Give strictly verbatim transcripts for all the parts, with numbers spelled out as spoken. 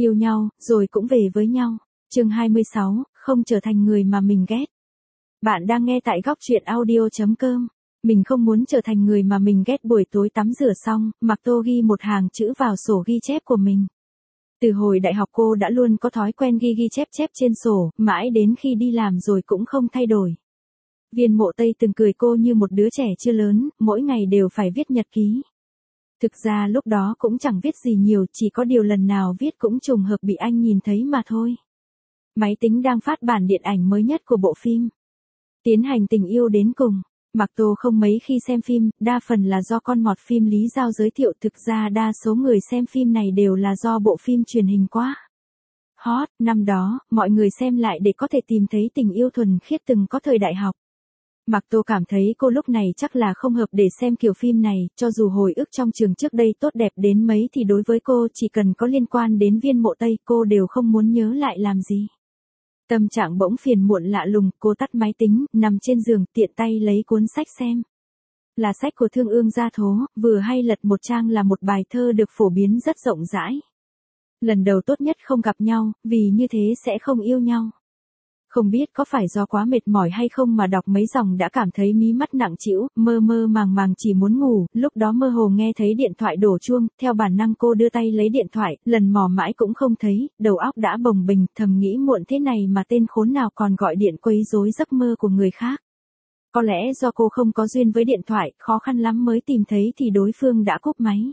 Yêu nhau, rồi cũng về với nhau. Chương hai mươi sáu, không trở thành người mà mình ghét. Bạn đang nghe tại góc truyện audio chấm com. Mình không muốn trở thành người mà mình ghét. Buổi tối tắm rửa xong, Mạc Tô ghi một hàng chữ vào sổ ghi chép của mình. Từ hồi đại học cô đã luôn có thói quen ghi ghi chép chép trên sổ, mãi đến khi đi làm rồi cũng không thay đổi. Viên Mộ Tây từng cười cô như một đứa trẻ chưa lớn, mỗi ngày đều phải viết nhật ký. Thực ra lúc đó cũng chẳng viết gì nhiều, chỉ có điều lần nào viết cũng trùng hợp bị anh nhìn thấy mà thôi. Máy tính đang phát bản điện ảnh mới nhất của bộ phim Tiến hành tình yêu đến cùng. Mạc Tô không mấy khi xem phim, đa phần là do con mọt phim Lý Giao giới thiệu. Thực ra đa số người xem phim này đều là do bộ phim truyền hình quá hot. Năm đó, mọi người xem lại để có thể tìm thấy tình yêu thuần khiết từng có thời đại học. Mạc Tô cảm thấy cô lúc này chắc là không hợp để xem kiểu phim này, cho dù hồi ức trong trường trước đây tốt đẹp đến mấy thì đối với cô chỉ cần có liên quan đến Viên Mộ Tây cô đều không muốn nhớ lại làm gì. Tâm trạng bỗng phiền muộn lạ lùng, cô tắt máy tính, nằm trên giường, tiện tay lấy cuốn sách xem. Là sách của Thương Ương Gia Thố, vừa hay lật một trang là một bài thơ được phổ biến rất rộng rãi. Lần đầu tốt nhất không gặp nhau, vì như thế sẽ không yêu nhau. Không biết có phải do quá mệt mỏi hay không mà đọc mấy dòng đã cảm thấy mí mắt nặng trĩu, mơ mơ màng màng chỉ muốn ngủ. Lúc đó mơ hồ nghe thấy điện thoại đổ chuông, theo bản năng cô đưa tay lấy điện thoại, lần mò mãi cũng không thấy, đầu óc đã bồng bềnh, thầm nghĩ muộn thế này mà tên khốn nào còn gọi điện quấy rối giấc mơ của người khác. Có lẽ do cô không có duyên với điện thoại, khó khăn lắm mới tìm thấy thì đối phương đã cúp máy.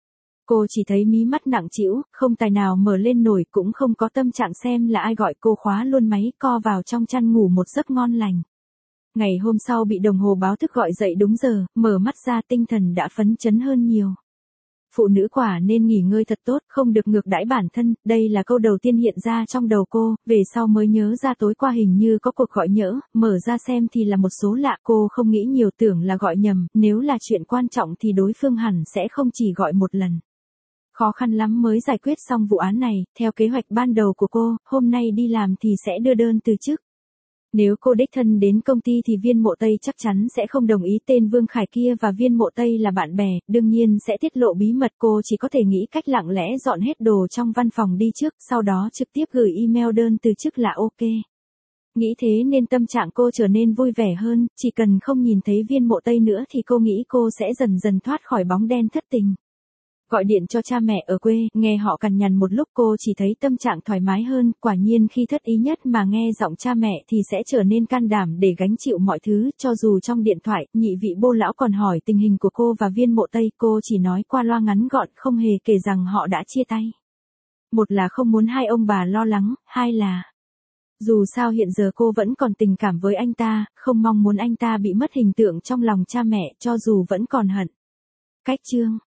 Cô chỉ thấy mí mắt nặng trĩu, không tài nào mở lên nổi, cũng không có tâm trạng xem là ai gọi, cô khóa luôn máy, co vào trong chăn ngủ một giấc ngon lành. Ngày hôm sau bị đồng hồ báo thức gọi dậy đúng giờ, mở mắt ra tinh thần đã phấn chấn hơn nhiều. Phụ nữ quả nên nghỉ ngơi thật tốt, không được ngược đãi bản thân, đây là câu đầu tiên hiện ra trong đầu cô, về sau mới nhớ ra tối qua hình như có cuộc gọi nhỡ, mở ra xem thì là một số lạ, cô không nghĩ nhiều tưởng là gọi nhầm, nếu là chuyện quan trọng thì đối phương hẳn sẽ không chỉ gọi một lần. Khó khăn lắm mới giải quyết xong vụ án này, theo kế hoạch ban đầu của cô, hôm nay đi làm thì sẽ đưa đơn từ chức. Nếu cô đích thân đến công ty thì Viên Mộ Tây chắc chắn sẽ không đồng ý, tên Vương Khải kia và Viên Mộ Tây là bạn bè, đương nhiên sẽ tiết lộ bí mật, cô chỉ có thể nghĩ cách lặng lẽ dọn hết đồ trong văn phòng đi trước, sau đó trực tiếp gửi email đơn từ chức là ok. Nghĩ thế nên tâm trạng cô trở nên vui vẻ hơn, chỉ cần không nhìn thấy Viên Mộ Tây nữa thì cô nghĩ cô sẽ dần dần thoát khỏi bóng đen thất tình. Gọi điện cho cha mẹ ở quê, nghe họ cằn nhằn một lúc cô chỉ thấy tâm trạng thoải mái hơn, quả nhiên khi thất ý nhất mà nghe giọng cha mẹ thì sẽ trở nên can đảm để gánh chịu mọi thứ, cho dù trong điện thoại, nhị vị Bô lão còn hỏi tình hình của cô và Viên Mộ Tây, cô chỉ nói qua loa ngắn gọn, không hề kể rằng họ đã chia tay. Một là không muốn hai ông bà lo lắng, hai là dù sao hiện giờ cô vẫn còn tình cảm với anh ta, không mong muốn anh ta bị mất hình tượng trong lòng cha mẹ, cho dù vẫn còn hận. Cách chương